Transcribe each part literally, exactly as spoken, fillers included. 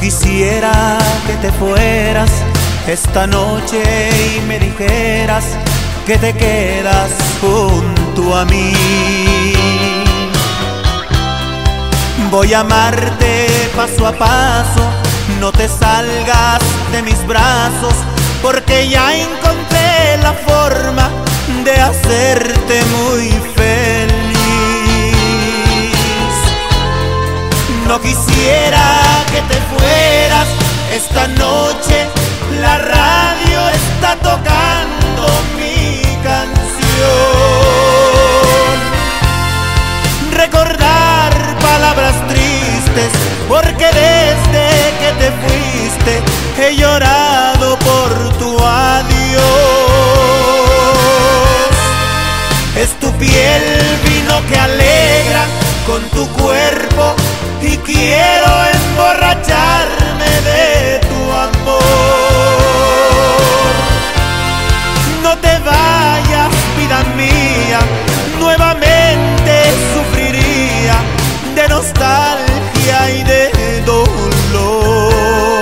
quisiera que te fueras esta noche y me dijeras que te quedas junto a mí. Voy a amarte paso a paso, no te salgas de mis brazos, porque ya encontré la forma de hacerte muy feliz. No quisiera que te fueras esta noche, la radio está tocando mi canción. Recordar palabras tristes, porque desde que te fuiste he llorado por tu adiós. Es tu piel vino que alegra con tu cuerpo y quiero emborracharme de tu amor. No te vayas, vida mía, nuevamente sufriría de nostalgia y de dolor.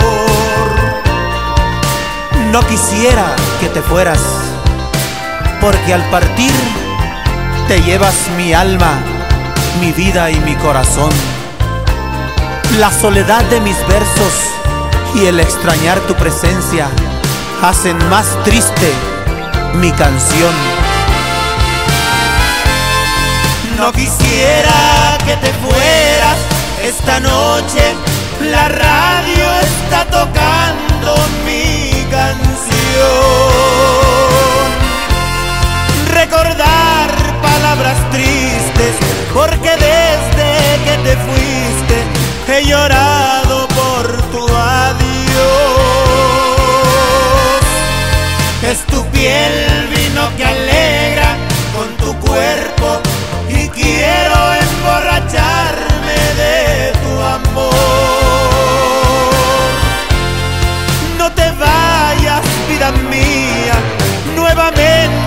No quisiera que te fueras, porque al partir te llevas mi alma, mi vida y mi corazón. La soledad de mis versos y el extrañar tu presencia hacen más triste mi canción. No quisiera que te fueras esta noche, la radio está tocando mi canción. Recordar palabras tristes, porque desde que te fuiste he llorado por tu adiós. Es tu piel vino que alegra con tu cuerpo y quiero emborracharme de tu amor. No te vayas, vida mía, nuevamente